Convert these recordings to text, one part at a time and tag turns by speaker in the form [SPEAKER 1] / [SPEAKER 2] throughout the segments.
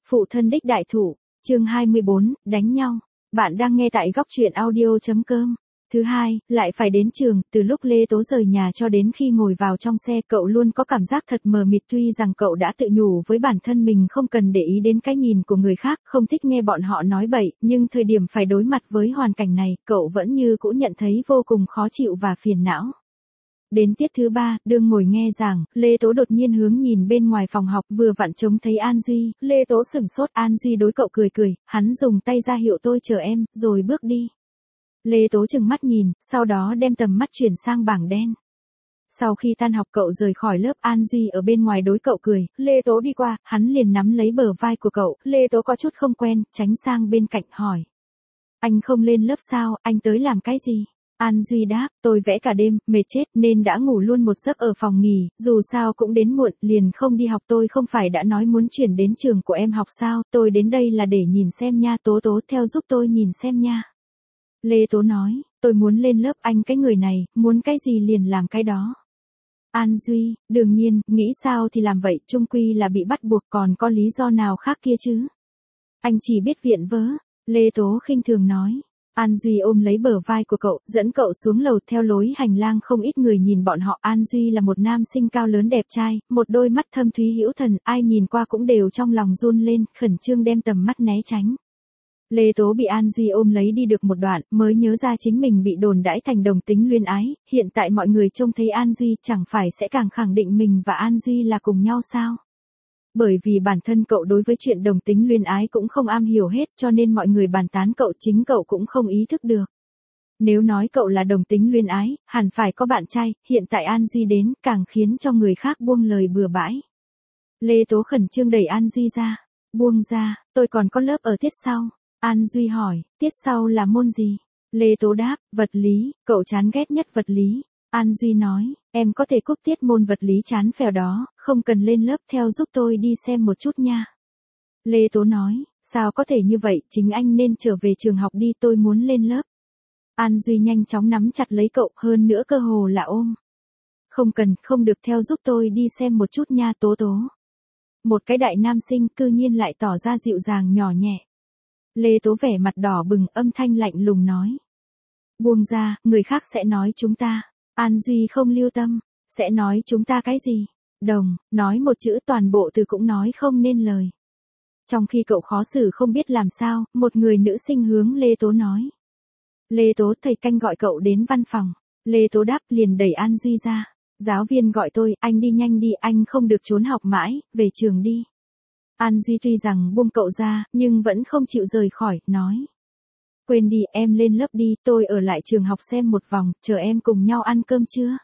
[SPEAKER 1] Phụ thân đích đại thủ, chương 24, đánh nhau. Bạn đang nghe tại góc truyện audio.com. Thứ hai, lại phải đến trường, từ lúc Lê Tố rời nhà cho đến khi ngồi vào trong xe, cậu luôn có cảm giác thật mờ mịt, tuy rằng cậu đã tự nhủ với bản thân mình không cần để ý đến cái nhìn của người khác, không thích nghe bọn họ nói bậy, nhưng thời điểm phải đối mặt với hoàn cảnh này, cậu vẫn như cũ nhận thấy vô cùng khó chịu và phiền não. Đến tiết thứ 3, đương ngồi nghe giảng, Lê Tố đột nhiên hướng nhìn bên ngoài phòng học, vừa vặn trông thấy An Duy, Lê Tố sửng sốt, An Duy đối cậu cười cười, hắn dùng tay ra hiệu tôi chờ em, rồi bước đi. Lê Tố chừng mắt nhìn, sau đó đem tầm mắt chuyển sang bảng đen. Sau khi tan học cậu rời khỏi lớp, An Duy ở bên ngoài đối cậu cười, Lê Tố đi qua, hắn liền nắm lấy bờ vai của cậu, Lê Tố có chút không quen, tránh sang bên cạnh hỏi. Anh không lên lớp sao, anh tới làm cái gì? An Duy đáp, tôi vẽ cả đêm, mệt chết nên đã ngủ luôn một giấc ở phòng nghỉ, dù sao cũng đến muộn, liền không đi học. Tôi không phải đã nói muốn chuyển đến trường của em học sao, tôi đến đây là để nhìn xem nha. Tố Tố theo giúp tôi nhìn xem nha. Lê Tố nói, tôi muốn lên lớp, anh cái người này, muốn cái gì liền làm cái đó. An Duy, đương nhiên, nghĩ sao thì làm vậy, chung quy là bị bắt buộc, còn có lý do nào khác kia chứ. Anh chỉ biết viện vớ, Lê Tố khinh thường nói. An Duy ôm lấy bờ vai của cậu, dẫn cậu xuống lầu. Theo lối hành lang không ít người nhìn bọn họ. An Duy là một nam sinh cao lớn đẹp trai, một đôi mắt thâm thúy hữu thần, ai nhìn qua cũng đều trong lòng run lên, khẩn trương đem tầm mắt né tránh. Lê Tố bị An Duy ôm lấy đi được một đoạn, mới nhớ ra chính mình bị đồn đãi thành đồng tính luyến ái, hiện tại mọi người trông thấy An Duy chẳng phải sẽ càng khẳng định mình và An Duy là cùng nhau sao? Bởi vì bản thân cậu đối với chuyện đồng tính luyến ái cũng không am hiểu hết, cho nên mọi người bàn tán cậu, chính cậu cũng không ý thức được. Nếu nói cậu là đồng tính luyến ái, hẳn phải có bạn trai, hiện tại An Duy đến, càng khiến cho người khác buông lời bừa bãi. Lê Tố khẩn trương đẩy An Duy ra. Buông ra, tôi còn có lớp ở tiết sau. An Duy hỏi, tiết sau là môn gì? Lê Tố đáp, vật lý, cậu chán ghét nhất vật lý. An Duy nói, em có thể cúp tiết môn vật lý chán phèo đó, không cần lên lớp, theo giúp tôi đi xem một chút nha. Lê Tố nói, sao có thể như vậy, chính anh nên trở về trường học đi, tôi muốn lên lớp. An Duy nhanh chóng nắm chặt lấy cậu, hơn nữa cơ hồ là ôm. Không cần, không được, theo giúp tôi đi xem một chút nha. Tố Tố. Một cái đại nam sinh cư nhiên lại tỏ ra dịu dàng nhỏ nhẹ. Lê Tố vẻ mặt đỏ bừng, âm thanh lạnh lùng nói. Buông ra, người khác sẽ nói chúng ta. An Duy không lưu tâm, sẽ nói chúng ta cái gì? Đồng, nói một chữ toàn bộ từ cũng nói không nên lời. Trong khi cậu khó xử không biết làm sao, một người nữ sinh hướng Lê Tố nói. Lê Tố, thầy canh gọi cậu đến văn phòng. Lê Tố đáp, liền đẩy An Duy ra. Giáo viên gọi tôi, anh đi nhanh đi, anh không được trốn học mãi, về trường đi. An Duy tuy rằng buông cậu ra, nhưng vẫn không chịu rời khỏi, nói. Quên đi, em lên lớp đi, tôi ở lại trường học xem một vòng, chờ em cùng nhau ăn cơm trưa.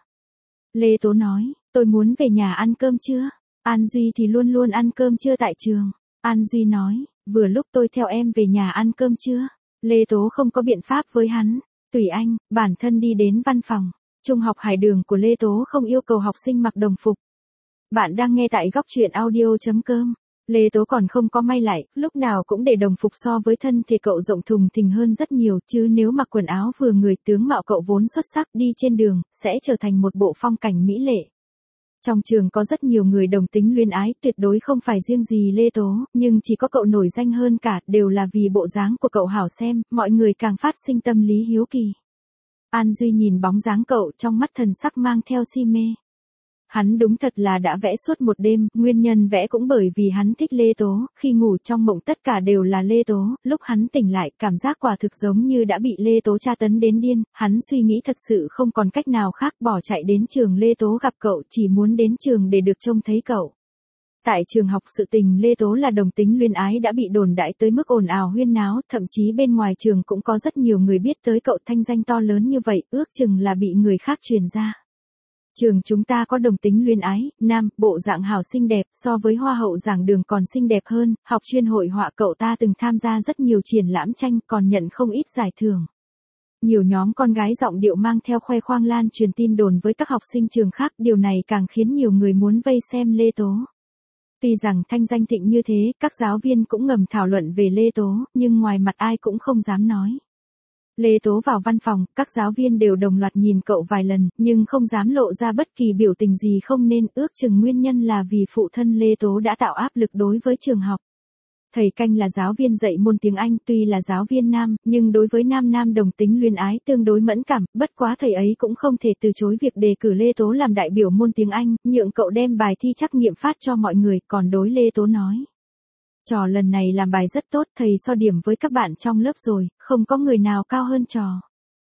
[SPEAKER 1] Lê Tố nói, tôi muốn về nhà ăn cơm trưa. An Duy thì luôn luôn ăn cơm trưa tại trường. An Duy nói, vừa lúc tôi theo em về nhà ăn cơm trưa. Lê Tố không có biện pháp với hắn, tùy anh, bản thân đi đến văn phòng. Trung học Hải Đường của Lê Tố không yêu cầu học sinh mặc đồng phục. Bạn đang nghe tại góc truyện audio.com. Lê Tố còn không có may lại, lúc nào cũng để đồng phục, so với thân thì cậu rộng thùng thình hơn rất nhiều, chứ nếu mặc quần áo vừa người, tướng mạo cậu vốn xuất sắc, đi trên đường, sẽ trở thành một bộ phong cảnh mỹ lệ. Trong trường có rất nhiều người đồng tính luyến ái, tuyệt đối không phải riêng gì Lê Tố, nhưng chỉ có cậu nổi danh hơn cả, đều là vì bộ dáng của cậu hảo xem, mọi người càng phát sinh tâm lý hiếu kỳ. An Duy nhìn bóng dáng cậu, trong mắt thần sắc mang theo si mê. Hắn đúng thật là đã vẽ suốt một đêm, nguyên nhân vẽ cũng bởi vì hắn thích Lê Tố, khi ngủ trong mộng tất cả đều là Lê Tố, lúc hắn tỉnh lại, cảm giác quả thực giống như đã bị Lê Tố tra tấn đến điên, hắn suy nghĩ thật sự không còn cách nào khác, bỏ chạy đến trường Lê Tố gặp cậu, chỉ muốn đến trường để được trông thấy cậu. Tại trường học, sự tình Lê Tố là đồng tính luyến ái đã bị đồn đại tới mức ồn ào huyên náo, thậm chí bên ngoài trường cũng có rất nhiều người biết tới cậu, thanh danh to lớn như vậy, ước chừng là bị người khác truyền ra. Trường chúng ta có đồng tính luyến ái, nam, bộ dạng hảo xinh đẹp, so với hoa hậu giảng đường còn xinh đẹp hơn, học chuyên hội họa, cậu ta từng tham gia rất nhiều triển lãm tranh, còn nhận không ít giải thưởng. Nhiều nhóm con gái giọng điệu mang theo khoe khoang lan truyền tin đồn với các học sinh trường khác, điều này càng khiến nhiều người muốn vây xem Lê Tố. Tuy rằng thanh danh thịnh như thế, các giáo viên cũng ngầm thảo luận về Lê Tố, nhưng ngoài mặt ai cũng không dám nói. Lê Tố vào văn phòng, các giáo viên đều đồng loạt nhìn cậu vài lần, nhưng không dám lộ ra bất kỳ biểu tình gì không nên, ước chừng nguyên nhân là vì phụ thân Lê Tố đã tạo áp lực đối với trường học. Thầy Canh là giáo viên dạy môn tiếng Anh, tuy là giáo viên nam, nhưng đối với nam nam đồng tính luyến ái tương đối mẫn cảm, bất quá thầy ấy cũng không thể từ chối việc đề cử Lê Tố làm đại biểu môn tiếng Anh, nhượng cậu đem bài thi trắc nghiệm phát cho mọi người, còn đối Lê Tố nói. Trò lần này làm bài rất tốt, thầy so điểm với các bạn trong lớp rồi, không có người nào cao hơn trò.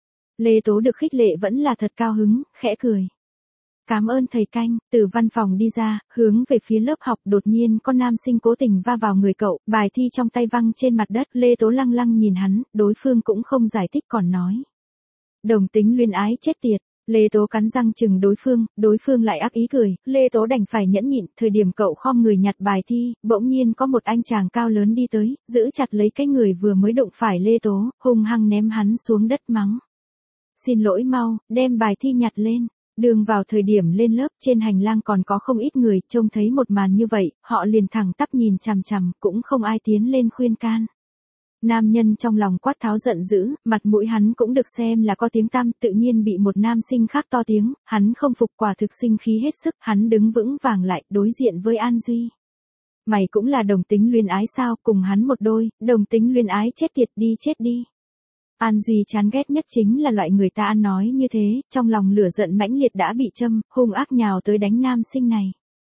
[SPEAKER 1] Lê Tố được khích lệ vẫn là thật cao hứng, khẽ cười. Cảm ơn thầy Canh, từ văn phòng đi ra, hướng về phía lớp học, đột nhiên có nam sinh cố tình va vào người cậu, bài thi trong tay văng trên mặt đất, Lê Tố lăng lăng nhìn hắn, đối phương cũng không giải thích còn nói. Đồng tính luyến ái chết tiệt, Lê Tố cắn răng chừng đối phương lại ác ý cười, Lê Tố đành phải nhẫn nhịn, thời điểm cậu khom người nhặt bài thi, bỗng nhiên có một anh chàng cao lớn đi tới, giữ chặt lấy cái người vừa mới đụng phải Lê Tố, hung hăng ném hắn xuống đất mắng. Xin lỗi mau, đem bài thi nhặt lên. Đường vào thời điểm lên lớp trên hành lang còn có không ít người trông thấy một màn như vậy, họ liền thẳng tắp nhìn chằm chằm, cũng không ai tiến lên khuyên can. Nam nhân trong lòng quát tháo giận dữ, mặt mũi hắn cũng được xem là có tiếng tăm, tự nhiên bị một nam sinh khác to tiếng, hắn không phục quả thực sinh khí hết sức, hắn đứng vững vàng lại, đối diện với An Duy. Mày cũng là đồng tính luyến ái sao, cùng hắn một đôi, đồng tính luyến ái chết tiệt đi chết đi. An Duy chán ghét nhất chính là loại người ta ăn nói như thế, trong lòng lửa giận mãnh liệt đã bị châm, hung ác nhào tới đánh nam sinh này.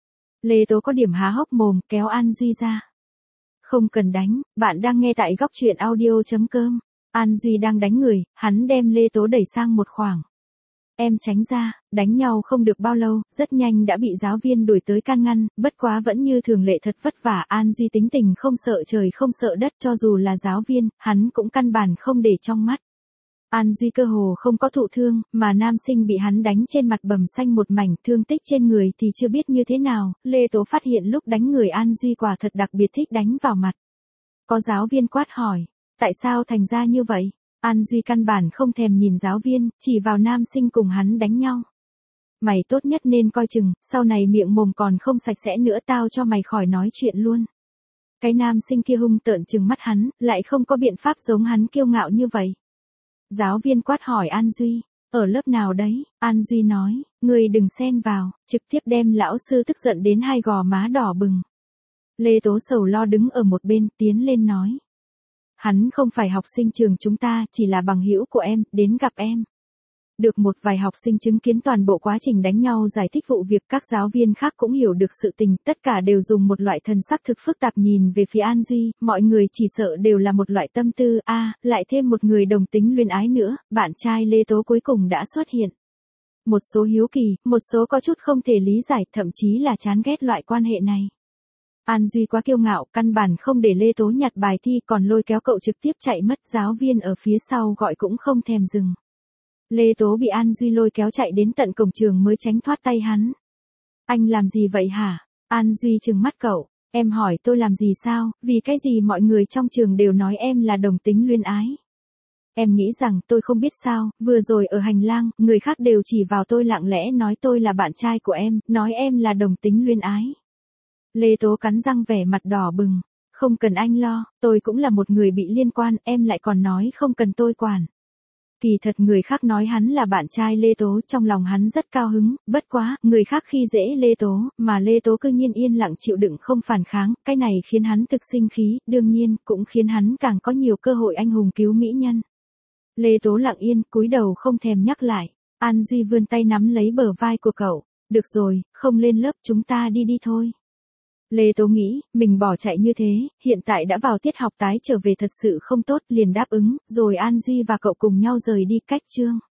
[SPEAKER 1] Lê Tố có điểm há hốc mồm, kéo An Duy ra. Không cần đánh, bạn đang nghe tại góc truyện audio.com. An Duy đang đánh người, hắn đem Lê Tố đẩy sang một khoảng. Em tránh ra, đánh nhau không được bao lâu, rất nhanh đã bị giáo viên đuổi tới can ngăn, bất quá vẫn như thường lệ thật vất vả. An Duy tính tình không sợ trời không sợ đất, cho dù là giáo viên, hắn cũng căn bản không để trong mắt. An Duy cơ hồ không có thụ thương, mà nam sinh bị hắn đánh trên mặt bầm xanh một mảnh, thương tích trên người thì chưa biết như thế nào. Lê Tố phát hiện lúc đánh người An Duy quả thật đặc biệt thích đánh vào mặt. Có giáo viên quát hỏi, tại sao thành ra như vậy? An Duy căn bản không thèm nhìn giáo viên, chỉ vào nam sinh cùng hắn đánh nhau. Mày tốt nhất nên coi chừng, sau này miệng mồm còn không sạch sẽ nữa, tao cho mày khỏi nói chuyện luôn. Cái nam sinh kia hung tợn trừng mắt hắn, lại không có biện pháp giống hắn kiêu ngạo như vậy. Giáo viên quát hỏi An Duy, ở lớp nào đấy? An Duy nói, người đừng xen vào, trực tiếp đem lão sư tức giận đến hai gò má đỏ bừng. Lê Tố sầu lo đứng ở một bên, tiến lên nói. Hắn không phải học sinh trường chúng ta, chỉ là bằng hữu của em, đến gặp em. Được một vài học sinh chứng kiến toàn bộ quá trình đánh nhau giải thích vụ việc, các giáo viên khác cũng hiểu được sự tình, tất cả đều dùng một loại thần sắc thực phức tạp nhìn về phía An Duy, mọi người chỉ sợ đều là một loại tâm tư, lại thêm một người đồng tính luyến ái nữa, bạn trai Lê Tố cuối cùng đã xuất hiện. Một số hiếu kỳ, một số có chút không thể lý giải, thậm chí là chán ghét loại quan hệ này. An Duy quá kiêu ngạo, căn bản không để Lê Tố nhặt bài thi, còn lôi kéo cậu trực tiếp chạy mất, giáo viên ở phía sau gọi cũng không thèm dừng. Lê Tố bị An Duy lôi kéo chạy đến tận cổng trường mới tránh thoát tay hắn. Anh làm gì vậy hả? An Duy trừng mắt cậu, em hỏi tôi làm gì sao, vì cái gì mọi người trong trường đều nói em là đồng tính luyến ái. Em nghĩ rằng tôi không biết sao, vừa rồi ở hành lang, người khác đều chỉ vào tôi lặng lẽ nói tôi là bạn trai của em, nói em là đồng tính luyến ái. Lê Tố cắn răng vẻ mặt đỏ bừng, không cần anh lo, tôi cũng là một người bị liên quan, em lại còn nói không cần tôi quản. Kỳ thật người khác nói hắn là bạn trai Lê Tố, trong lòng hắn rất cao hứng, bất quá, người khác khi dễ Lê Tố, mà Lê Tố cứ nhiên yên lặng chịu đựng không phản kháng, cái này khiến hắn thực sinh khí, đương nhiên, cũng khiến hắn càng có nhiều cơ hội anh hùng cứu mỹ nhân. Lê Tố lặng yên, cúi đầu không thèm nhắc lại, An Duy vươn tay nắm lấy bờ vai của cậu, được rồi, không lên lớp chúng ta đi thôi. Lê Tố nghĩ, mình bỏ chạy như thế, hiện tại đã vào tiết học tái trở về thật sự không tốt, liền đáp ứng, rồi An Duy và cậu cùng nhau rời đi cách chương.